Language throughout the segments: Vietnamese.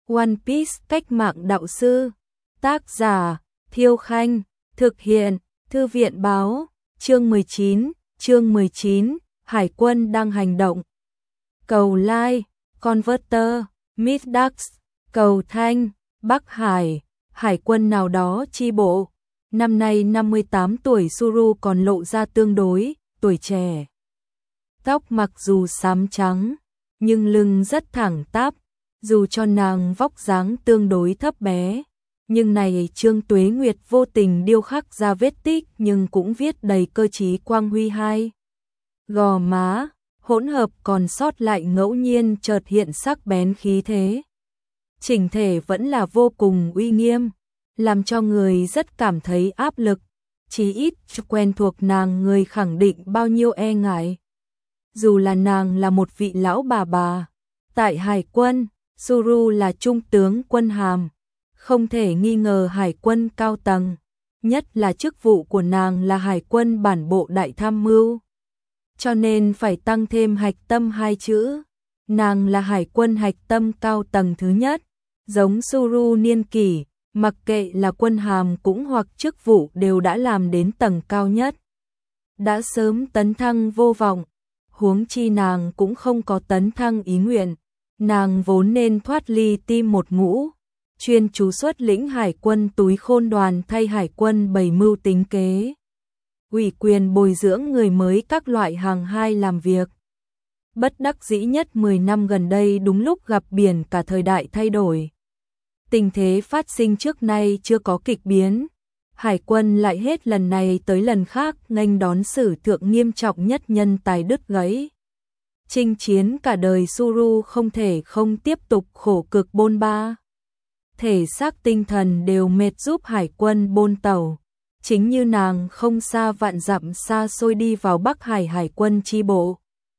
One Piece cách mạng đạo sư. Tác giả Thiêu Khanh. Thực hiện Thư viện báo. Chương 19, Hải quân đang hành động. Cầu Lai, Converter, Middax, Cầu Thanh, Bắc Hải, hải quân nào đó chi bộ. Năm nay 58 tuổi, Suru còn lộ ra tương đối tuổi trẻ. Tóc mặc dù xám trắng, nhưng lưng rất thẳng tắp, dù cho nàng vóc dáng tương đối thấp bé. Nhưng này Trương Tuế Nguyệt vô tình điêu khắc ra vết tích, nhưng cũng viết đầy cơ trí quang huy hai. Gò má, hỗn hợp còn sót lại ngẫu nhiên chợt hiện sắc bén khí thế. Chỉnh thể vẫn là vô cùng uy nghiêm, làm cho người rất cảm thấy áp lực, chí ít quen thuộc nàng người khẳng định bao nhiêu e ngại. Dù là nàng là một vị lão bà, tại hải quân, Suru là trung tướng quân hàm, không thể nghi ngờ hải quân cao tầng, nhất là chức vụ của nàng là hải quân bản bộ đại tham mưu. Cho nên phải tăng thêm hạch tâm hai chữ, nàng là hải quân hạch tâm cao tầng thứ nhất, giống Suru niên kỷ, mặc kệ là quân hàm cũng hoặc chức vụ đều đã làm đến tầng cao nhất. Đã sớm tấn thăng vô vọng, huống chi nàng cũng không có tấn thăng ý nguyện, nàng vốn nên thoát ly tim một ngũ, chuyên chú xuất lĩnh hải quân túi khôn đoàn thay hải quân bày mưu tính kế, ủy quyền bồi dưỡng người mới các loại hàng hai làm việc. Bất đắc dĩ nhất 10 năm gần đây đúng lúc gặp biển cả thời đại thay đổi. Tình thế phát sinh trước nay chưa có kịch biến, hải quân lại hết lần này tới lần khác nghênh đón sử thượng nghiêm trọng nhất nhân tài đứt gãy. Chinh chiến cả đời, Suru không thể không tiếp tục khổ cực bôn ba. Thể xác tinh thần đều mệt giúp hải quân bôn tàu. Chính như nàng không xa vạn dặm xa xôi đi vào Bắc Hải hải quân chi bộ.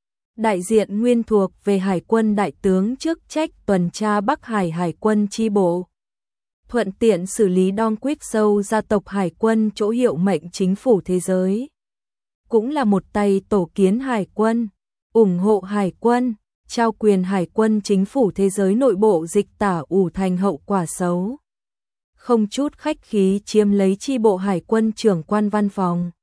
Đại diện nguyên thuộc về hải quân đại tướng chức trách tuần tra Bắc Hải hải quân chi bộ. Thuận tiện xử lý Don Quyết Sâu gia tộc hải quân chỗ hiệu mệnh chính phủ thế giới. Cũng là một tay tổ kiến hải quân, ủng hộ hải quân, trao quyền hải quân chính phủ thế giới nội bộ dịch tả ủ thành hậu quả xấu. Không chút khách khí chiếm lấy chi bộ hải quân trưởng quan văn phòng.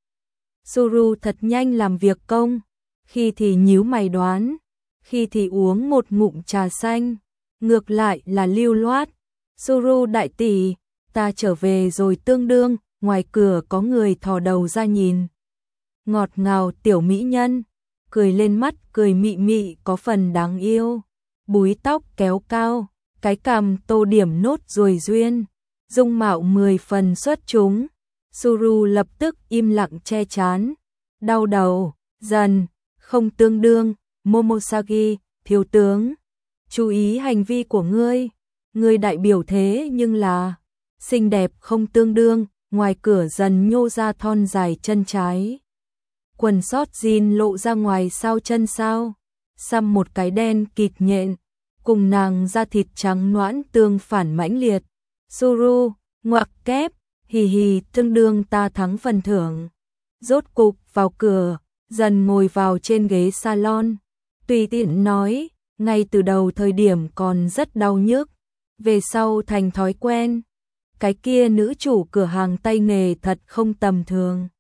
Suru thật nhanh làm việc công, khi thì nhíu mày đoán, khi thì uống một ngụm trà xanh, ngược lại là lưu loát. Suru đại tỷ, ta trở về rồi tương đương, ngoài cửa có người thò đầu ra nhìn. Ngọt ngào tiểu mỹ nhân, cười lên mắt cười mị mị có phần đáng yêu, búi tóc kéo cao, cái cằm tô điểm nốt ruồi duyên, dung mạo 10 phần xuất chúng. Suru lập tức im lặng che chán, đau đầu, dần, không tương đương, Momosagi, thiếu tướng, chú ý hành vi của ngươi. Người đại biểu thế nhưng là xinh đẹp không tương đương, ngoài cửa dần nhô ra thon dài chân trái. Quần sót jean lộ ra ngoài sau chân sau, xăm một cái đen kịt nhện, cùng nàng da thịt trắng nõn tương phản mãnh liệt. Suru, ngoặc kép, hì hì tương đương ta thắng phần thưởng. Rốt cục vào cửa, dần ngồi vào trên ghế salon, tùy tiện nói, ngay từ đầu thời điểm còn rất đau nhức. Về sau thành thói quen, cái kia nữ chủ cửa hàng tay nghề thật không tầm thường.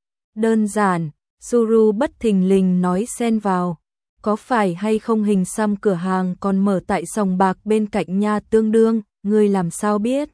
Đơn giản, Suru bất thình lình nói xen vào, có phải hay không hình xăm cửa hàng còn mở tại sòng bạc bên cạnh nha tương đương, ngươi làm sao biết?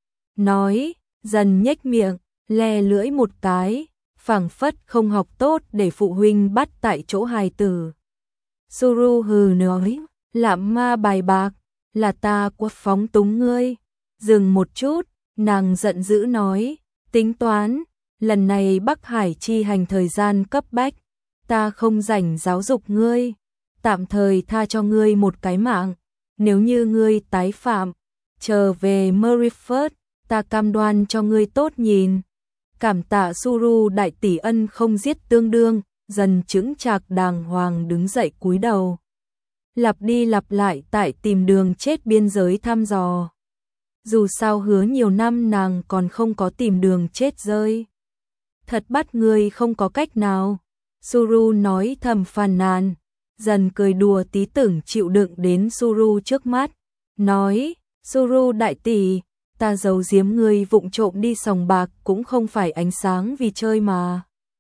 Nói, dần nhếch miệng, le lưỡi một cái, phảng phất không học tốt để phụ huynh bắt tại chỗ hài tử. Suru hừ nói, lạm ma bài bạc. Là ta quá phóng túng ngươi. Dừng một chút, nàng giận dữ nói, tính toán, lần này Bắc Hải chi hành thời gian cấp bách, ta không rảnh giáo dục ngươi, tạm thời tha cho ngươi một cái mạng, nếu như ngươi tái phạm, trở về Maryford, ta cam đoan cho ngươi tốt nhìn. Cảm tạ Suru đại tỷ ân không giết tương đương, dần chững chạc đàng hoàng đứng dậy cúi đầu. Lặp đi lặp lại tại tìm đường chết biên giới thăm dò. Dù sao hứa nhiều năm nàng còn không có tìm đường chết rơi. Thật bắt người không có cách nào. Suru nói thầm phàn nàn. Dần cười đùa tí tưởng chịu đựng đến Suru trước mắt. Nói, Suru đại tỷ, ta giấu giếm ngươi vụng trộm đi sòng bạc cũng không phải ánh sáng vì chơi mà.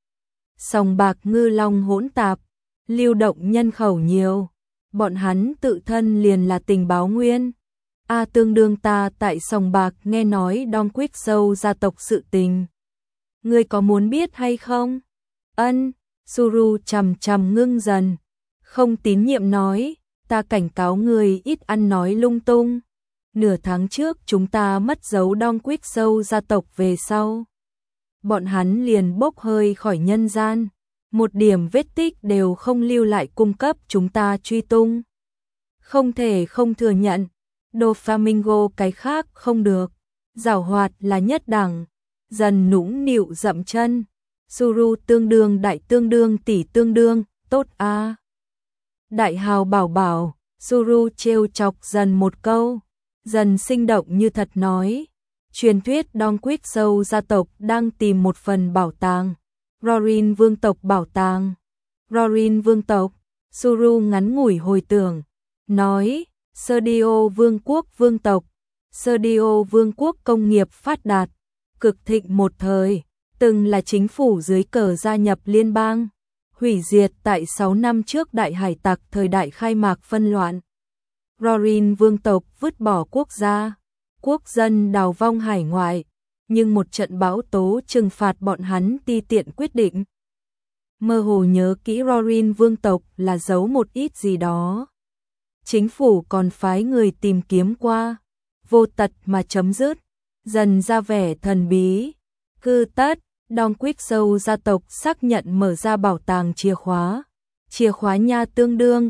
Sòng bạc ngư long hỗn tạp, lưu động nhân khẩu nhiều, bọn hắn tự thân liền là tình báo nguyên. Tương đương ta tại sòng bạc nghe nói Don Quick Show gia tộc sự tình. Ngươi có muốn biết hay không? Ân, Suru chằm chằm ngưng dần, không tín nhiệm nói, ta cảnh cáo ngươi ít ăn nói lung tung. Nửa tháng trước chúng ta mất dấu Don Quick Show gia tộc về sau. Bọn hắn liền bốc hơi khỏi nhân gian, một điểm vết tích đều không lưu lại cung cấp chúng ta truy tung. Không thể không thừa nhận, Doflamingo cái khác không được, giảo hoạt là nhất đẳng, dần nũng nịu dậm chân. Suru tương đương đại tương đương tỷ tương đương, tốt a. Đại hào bảo bảo, Suru trêu chọc dần một câu, dần sinh động như thật nói. Truyền thuyết Don Quick Show gia tộc đang tìm một phần bảo tàng. Rorin vương tộc bảo tàng. Rorin vương tộc, Suru ngắn ngủi hồi tưởng, nói, Serdio vương quốc vương tộc, Serdio vương quốc công nghiệp phát đạt, cực thịnh một thời, từng là chính phủ dưới cờ gia nhập liên bang, hủy diệt tại 6 năm trước đại hải tặc thời đại khai mạc phân loạn. Rorin vương tộc vứt bỏ quốc gia, quốc dân đào vong hải ngoại, nhưng một trận bão tố trừng phạt bọn hắn ti tiện quyết định. Mơ hồ nhớ kỹ Rorin vương tộc là giấu một ít gì đó. Chính phủ còn phái người tìm kiếm qua, vô tật mà chấm dứt, dần ra vẻ thần bí. Cư tất, Don Quick Show gia tộc xác nhận mở ra bảo tàng chìa khóa nha tương đương,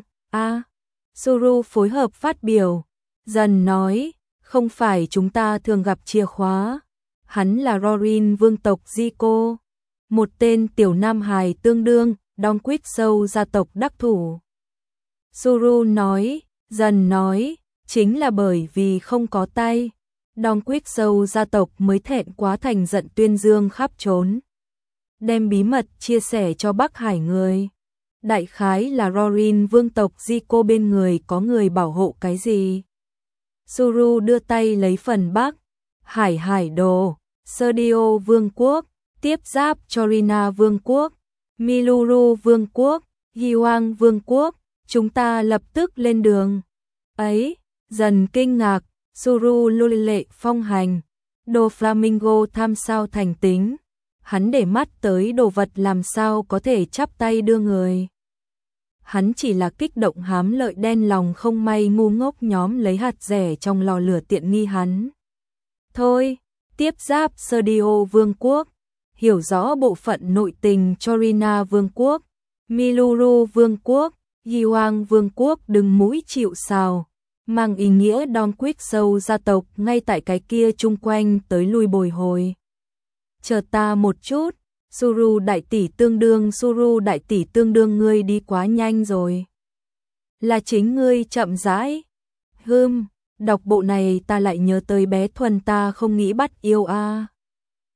Suru phối hợp phát biểu, dần nói, không phải chúng ta thường gặp chìa khóa, hắn là Rorin vương tộc Zico, một tên tiểu nam hài tương đương, Don Quick Show gia tộc đắc thủ. Suru nói, dần nói, chính là bởi vì không có tay, Don Quick Show gia tộc mới thẹn quá thành giận tuyên dương khắp trốn. Đem bí mật chia sẻ cho Bắc Hải người. Đại khái là Rorin vương tộc Zico bên người có người bảo hộ cái gì. Suru đưa tay lấy phần Bắc Hải đồ, Serdio vương quốc, tiếp giáp Chorina vương quốc, Miluru vương quốc, Hiwang vương quốc, chúng ta lập tức lên đường. Ấy, dần kinh ngạc, Suru lôi lệ phong hành, Doflamingo tham sao thành tính, hắn để mắt tới đồ vật làm sao có thể chắp tay đưa người. Hắn chỉ là kích động hám lợi đen lòng không may ngu ngốc nhóm lấy hạt rẻ trong lò lửa tiện nghi hắn. Thôi, tiếp giáp Serdio vương quốc, hiểu rõ bộ phận nội tình Chorina vương quốc, Miluru vương quốc, Hiwang vương quốc đừng mũi chịu sào, mang ý nghĩa Don Quick Show gia tộc ngay tại cái kia chung quanh tới lui bồi hồi. Chờ ta một chút, Suru đại tỷ tương đương ngươi đi quá nhanh rồi. Là chính ngươi chậm rãi. Đọc bộ này ta lại nhớ tới bé Thuần ta không nghĩ bắt yêu